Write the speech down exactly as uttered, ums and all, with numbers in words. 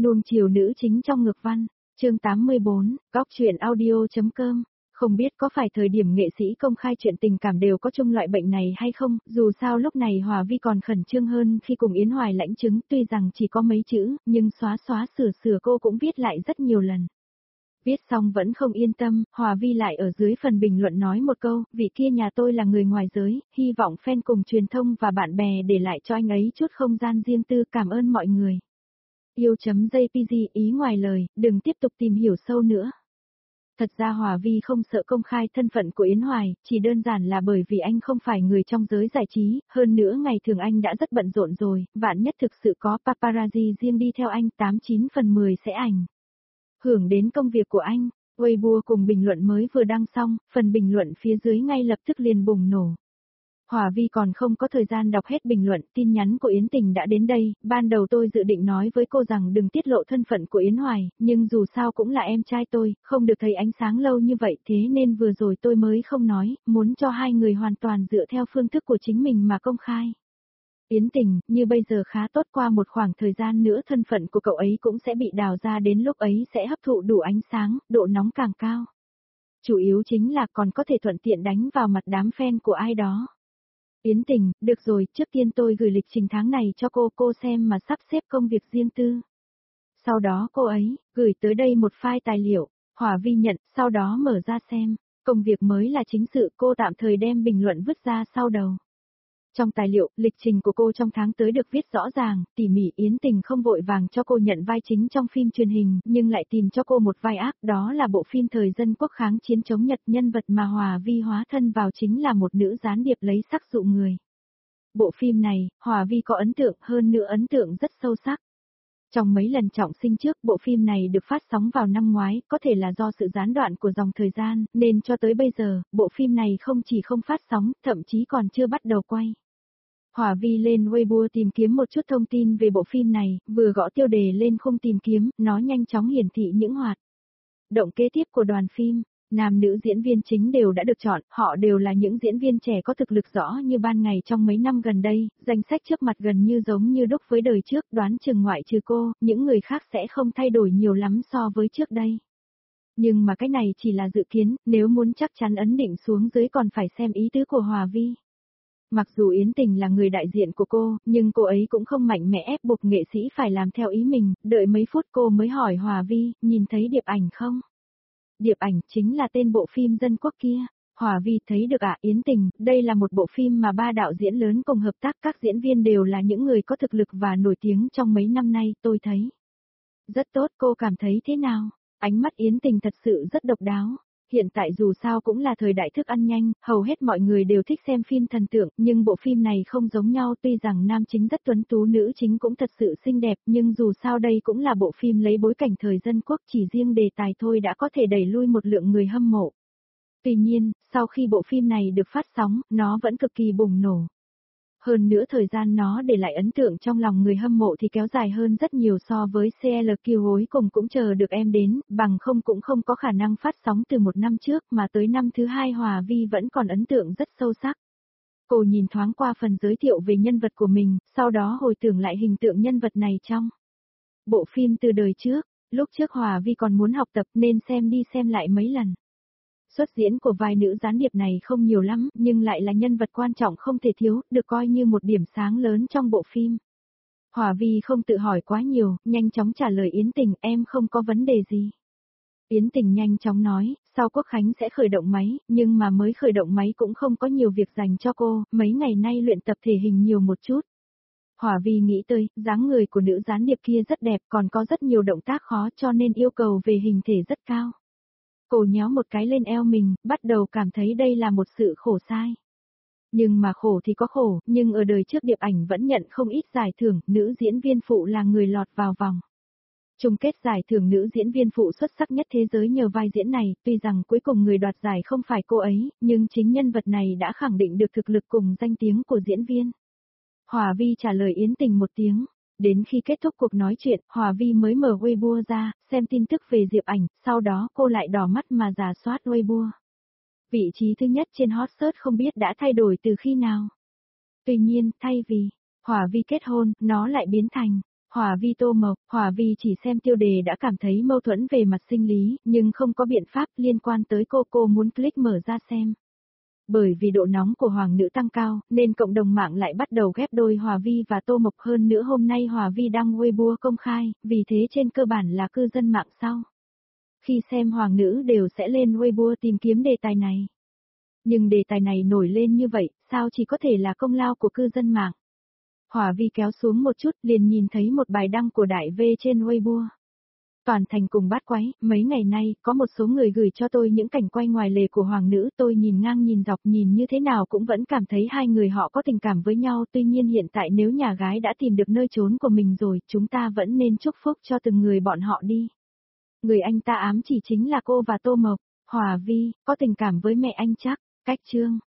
Nuông chiều nữ chính trong ngược văn, chương tám mươi bốn, góc truyện audio.com. Không biết có phải thời điểm nghệ sĩ công khai chuyện tình cảm đều có chung loại bệnh này hay không, dù sao lúc này Hòa Vi còn khẩn trương hơn khi cùng Yến Hoài lãnh chứng, tuy rằng chỉ có mấy chữ, nhưng xóa xóa sửa sửa cô cũng viết lại rất nhiều lần. Viết xong vẫn không yên tâm, Hòa Vi lại ở dưới phần bình luận nói một câu, vị kia nhà tôi là người ngoài giới, hy vọng fan cùng truyền thông và bạn bè để lại cho anh ấy chút không gian riêng tư, cảm ơn mọi người. Yêu.jpg ý ngoài lời, đừng tiếp tục tìm hiểu sâu nữa. Thật ra Hòa Vi không sợ công khai thân phận của Yến Hoài, chỉ đơn giản là bởi vì anh không phải người trong giới giải trí, hơn nữa ngày thường anh đã rất bận rộn rồi, vạn nhất thực sự có paparazzi riêng đi theo anh, tám chín phần mười sẽ ảnh hưởng đến công việc của anh. Weibo cùng bình luận mới vừa đăng xong, phần bình luận phía dưới ngay lập tức liền bùng nổ. Hòa Vi còn không có thời gian đọc hết bình luận, tin nhắn của Yến Tình đã đến đây, ban đầu tôi dự định nói với cô rằng đừng tiết lộ thân phận của Yến Hoài, nhưng dù sao cũng là em trai tôi, không được thấy ánh sáng lâu như vậy, thế nên vừa rồi tôi mới không nói, muốn cho hai người hoàn toàn dựa theo phương thức của chính mình mà công khai. Yến Tình, như bây giờ khá tốt, qua một khoảng thời gian nữa thân phận của cậu ấy cũng sẽ bị đào ra, đến lúc ấy sẽ hấp thụ đủ ánh sáng, độ nóng càng cao. Chủ yếu chính là còn có thể thuận tiện đánh vào mặt đám fan của ai đó. Yến Tình, được rồi, trước tiên tôi gửi lịch trình tháng này cho cô, cô xem mà sắp xếp công việc riêng tư. Sau đó cô ấy, gửi tới đây một file tài liệu, Hòa Vi nhận, sau đó mở ra xem, công việc mới là chính sự, cô tạm thời đem bình luận vứt ra sau đầu. Trong tài liệu, lịch trình của cô trong tháng tới được viết rõ ràng, tỉ mỉ. Yến Tình không vội vàng cho cô nhận vai chính trong phim truyền hình, nhưng lại tìm cho cô một vai ác, đó là bộ phim thời dân quốc kháng chiến chống Nhật, nhân vật mà Hòa Vi hóa thân vào chính là một nữ gián điệp lấy sắc dụ người. Bộ phim này, Hòa Vi có ấn tượng, hơn nữa ấn tượng rất sâu sắc. Trong mấy lần trọng sinh trước, bộ phim này được phát sóng vào năm ngoái, có thể là do sự gián đoạn của dòng thời gian, nên cho tới bây giờ, bộ phim này không chỉ không phát sóng, thậm chí còn chưa bắt đầu quay. Hòa Vi lên Weibo tìm kiếm một chút thông tin về bộ phim này, vừa gõ tiêu đề lên khung tìm kiếm, nó nhanh chóng hiển thị những hoạt động kế tiếp của đoàn phim. Nam nữ diễn viên chính đều đã được chọn, họ đều là những diễn viên trẻ có thực lực rõ như ban ngày trong mấy năm gần đây, danh sách trước mặt gần như giống như đúc với đời trước, đoán chừng ngoại trừ cô, những người khác sẽ không thay đổi nhiều lắm so với trước đây. Nhưng mà cái này chỉ là dự kiến, nếu muốn chắc chắn ấn định xuống dưới còn phải xem ý tứ của Hòa Vi. Mặc dù Yến Tình là người đại diện của cô, nhưng cô ấy cũng không mạnh mẽ ép buộc nghệ sĩ phải làm theo ý mình, đợi mấy phút cô mới hỏi Hòa Vi, nhìn thấy điệp ảnh không? Điệp ảnh chính là tên bộ phim dân quốc kia. Hòa Vi thấy được ạ. Yến Tình, đây là một bộ phim mà ba đạo diễn lớn cùng hợp tác, các diễn viên đều là những người có thực lực và nổi tiếng trong mấy năm nay, tôi thấy rất tốt, cô cảm thấy thế nào? Ánh mắt Yến Tình thật sự rất độc đáo. Hiện tại dù sao cũng là thời đại thức ăn nhanh, hầu hết mọi người đều thích xem phim thần tượng, nhưng bộ phim này không giống nhau, tuy rằng nam chính rất tuấn tú, nữ chính cũng thật sự xinh đẹp, nhưng dù sao đây cũng là bộ phim lấy bối cảnh thời dân quốc, chỉ riêng đề tài thôi đã có thể đẩy lui một lượng người hâm mộ. Tuy nhiên, sau khi bộ phim này được phát sóng, nó vẫn cực kỳ bùng nổ. Hơn nữa thời gian nó để lại ấn tượng trong lòng người hâm mộ thì kéo dài hơn rất nhiều so với xê lờ kiu cuối cùng cũng chờ được em đến, bằng không cũng không có khả năng phát sóng từ một năm trước mà tới năm thứ hai Hòa Vi vẫn còn ấn tượng rất sâu sắc. Cô nhìn thoáng qua phần giới thiệu về nhân vật của mình, sau đó hồi tưởng lại hình tượng nhân vật này trong bộ phim từ đời trước, lúc trước Hòa Vi còn muốn học tập nên xem đi xem lại mấy lần. Xuất diễn của vai nữ gián điệp này không nhiều lắm, nhưng lại là nhân vật quan trọng không thể thiếu, được coi như một điểm sáng lớn trong bộ phim. Hòa Vi không tự hỏi quá nhiều, nhanh chóng trả lời Yến Tình, em không có vấn đề gì. Yến Tình nhanh chóng nói, sau Quốc Khánh sẽ khởi động máy, nhưng mà mới khởi động máy cũng không có nhiều việc dành cho cô, mấy ngày nay luyện tập thể hình nhiều một chút. Hòa Vi nghĩ tới, dáng người của nữ gián điệp kia rất đẹp, còn có rất nhiều động tác khó cho nên yêu cầu về hình thể rất cao. Cô nhéo một cái lên eo mình, bắt đầu cảm thấy đây là một sự khổ sai. Nhưng mà khổ thì có khổ, nhưng ở đời trước điệp ảnh vẫn nhận không ít giải thưởng, nữ diễn viên phụ là người lọt vào vòng chung kết giải thưởng nữ diễn viên phụ xuất sắc nhất thế giới nhờ vai diễn này, tuy rằng cuối cùng người đoạt giải không phải cô ấy, nhưng chính nhân vật này đã khẳng định được thực lực cùng danh tiếng của diễn viên. Hòa Vi trả lời Yến Tình một tiếng. Đến khi kết thúc cuộc nói chuyện, Hòa Vi mới mở Weibo ra, xem tin tức về Diệp Ảnh, sau đó cô lại đỏ mắt mà rà soát Weibo. Vị trí thứ nhất trên hot search không biết đã thay đổi từ khi nào. Tuy nhiên, thay vì Hòa Vi kết hôn, nó lại biến thành Hòa Vi Tô Mộc, Hòa Vi chỉ xem tiêu đề đã cảm thấy mâu thuẫn về mặt sinh lý, nhưng không có biện pháp liên quan tới cô cô muốn click mở ra xem. Bởi vì độ nóng của hoàng nữ tăng cao, nên cộng đồng mạng lại bắt đầu ghép đôi Hòa Vi và Tô Mộc hơn nữa hôm nay Hòa Vi đăng Weibo công khai, vì thế trên cơ bản là cư dân mạng sau. Khi xem hoàng nữ đều sẽ lên Weibo tìm kiếm đề tài này. Nhưng đề tài này nổi lên như vậy, sao chỉ có thể là công lao của cư dân mạng. Hòa Vi kéo xuống một chút liền nhìn thấy một bài đăng của Đại V trên Weibo. Toàn thành cùng bát quái, mấy ngày nay, có một số người gửi cho tôi những cảnh quay ngoài lề của hoàng nữ, tôi nhìn ngang nhìn dọc nhìn như thế nào cũng vẫn cảm thấy hai người họ có tình cảm với nhau, tuy nhiên hiện tại nếu nhà gái đã tìm được nơi trốn của mình rồi, chúng ta vẫn nên chúc phúc cho từng người bọn họ đi. Người anh ta ám chỉ chính là cô và Tô Mộc. Hòa Vi, có tình cảm với mẹ anh chắc, cách chương.